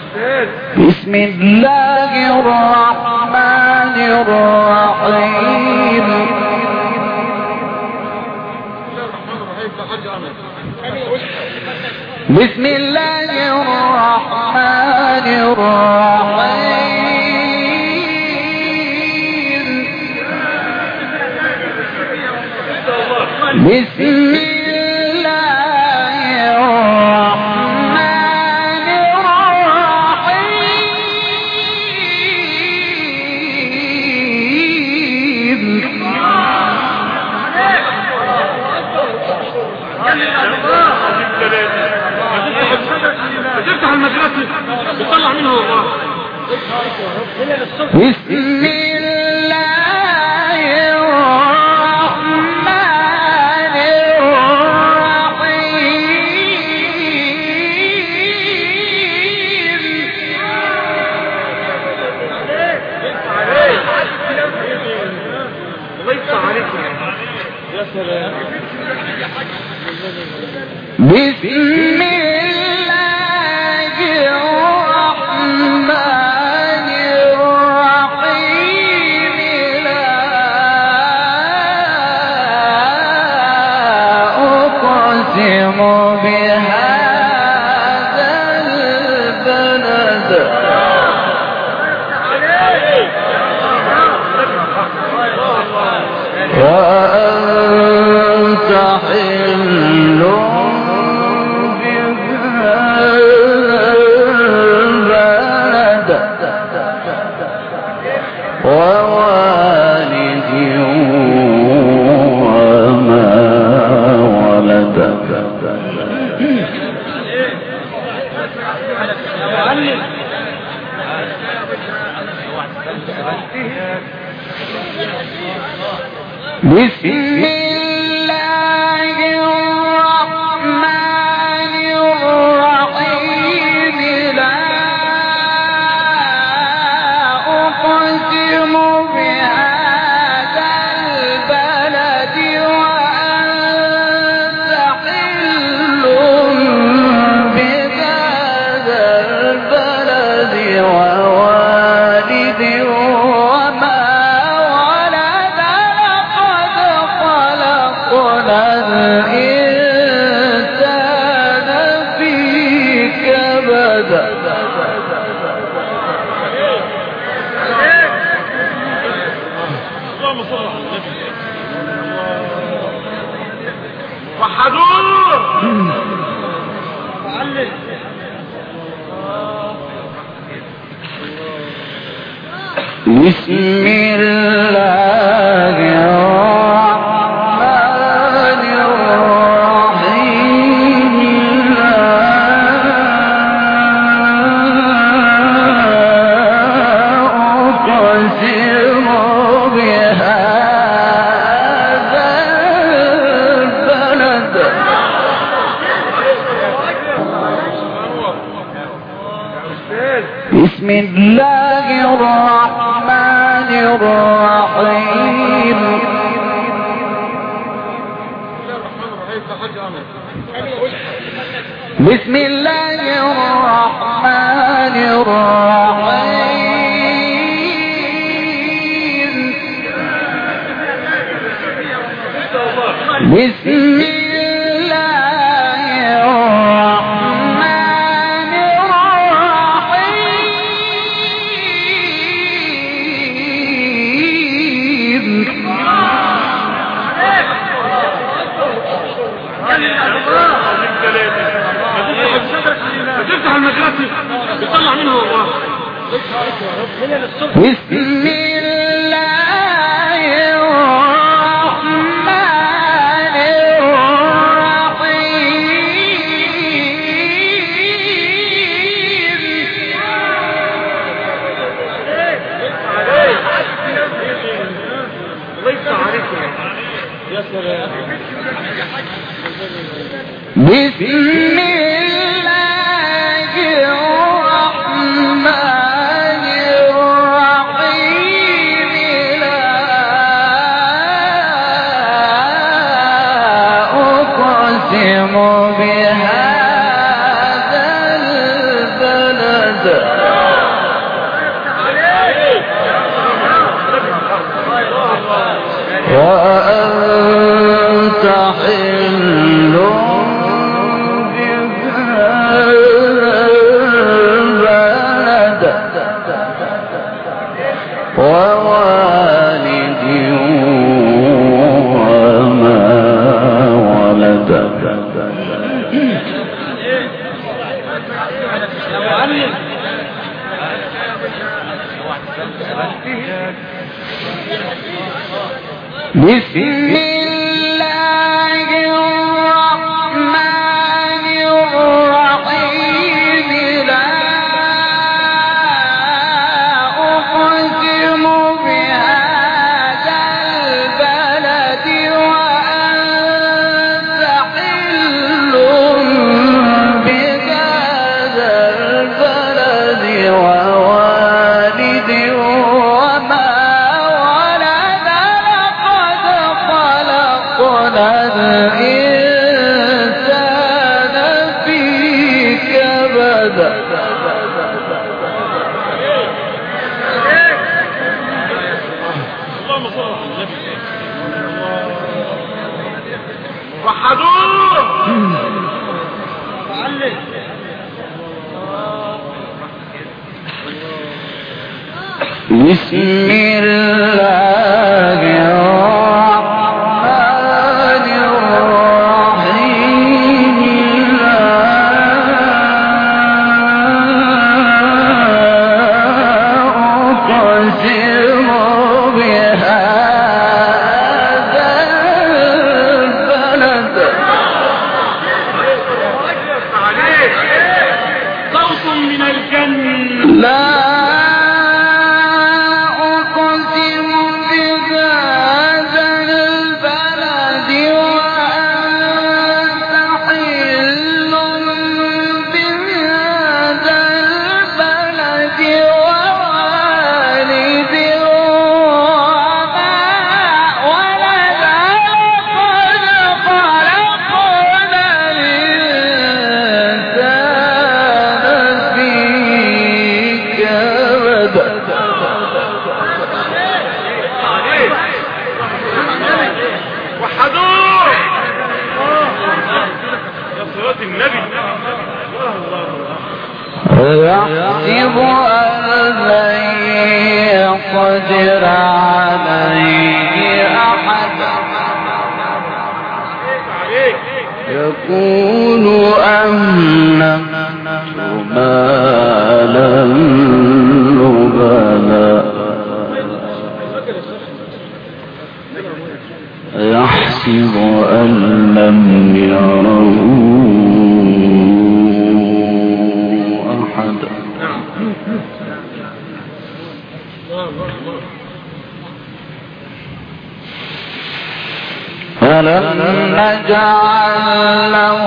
بسم الله الرحمن الرحيم. بسم الله الرحمن الرحيم. بسم تفتح المدرسة بتطلع منها والله. بسم الله الرحمن الرحيم. الله يفتح عليك يا سلام. بسم الله الرحمن الرحيم. لا أقسم بهذا البلد وأنت حل ووالد وما ولد. بسم الله الرحمن الرحيم. لا أقسم بهذا البلد وأنت حل بهذا البلد ووالد وما ولد. لقد خلقنا الإنسان في كبد. وحدوه. بسم الله الرحمن الرحيم. لا أقسم بهذا البلد. بسم الله الرحمن الرحيم. بسم الله الرحمن الرحيم. بسم الله الرحمن الرحيم. تفتح المدرسة بتطلع منها والله. بسم الله الرحمن الرحيم. الله يفتح عليك يا سلام. بسم الله الرحمن الرحيم. وأنت حل بهذا البلد ووالد وما ولد. بسم الله الرحمن الرحيم. لا أقسم بهذا البلد وأنت حل بهذا البلد ووالد وما الإنسان في كبد. اللهم صل على النبي. وحدوه معلم. بسم الله الرحمن الرحيم. لا أقسم بهذا البلد. صوت من الجنة. لا يحسب أن لن يقدر عليه أحد يقول أهلكت مالا لبدا يحسب أن لم يره أحد. فلم نجعل له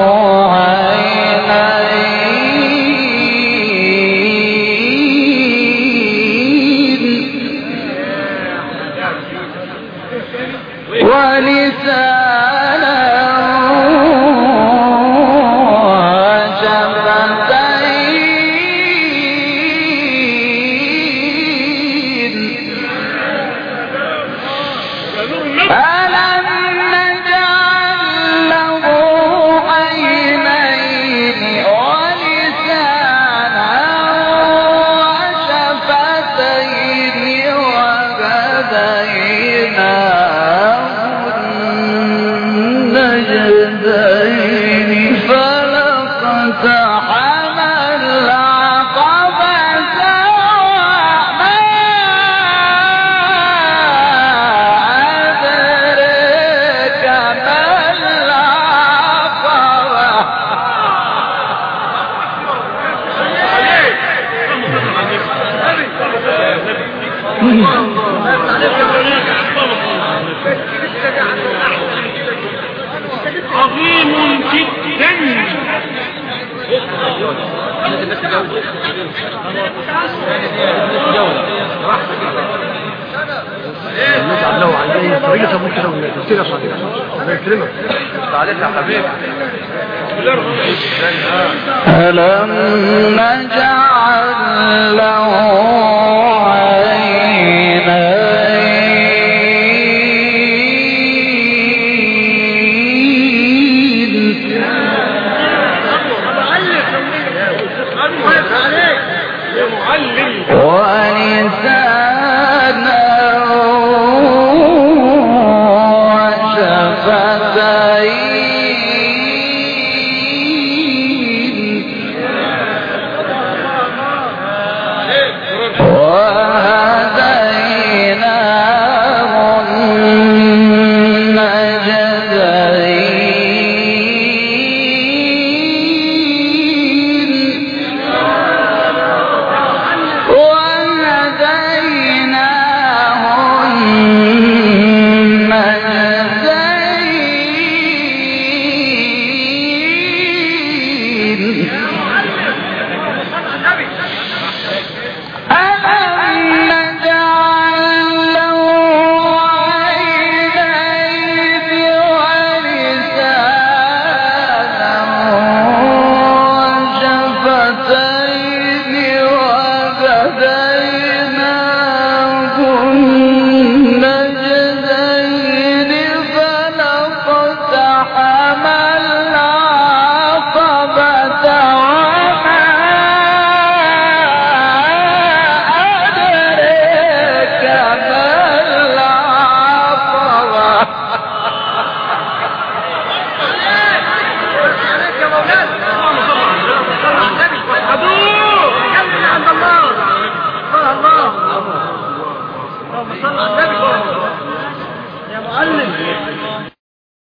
عينين ولسانا وشفتين. ألم نجعل له عينين ولسانا وشفتين وهديناه النجدين فلاقتحم العقبة وما أدرك ما عظيم جدا. نجعل له عينين طريقة ممكن وتفسير صحيح. الله يكرمك. تعالى يا حبيبي. ألم نجعل ونساء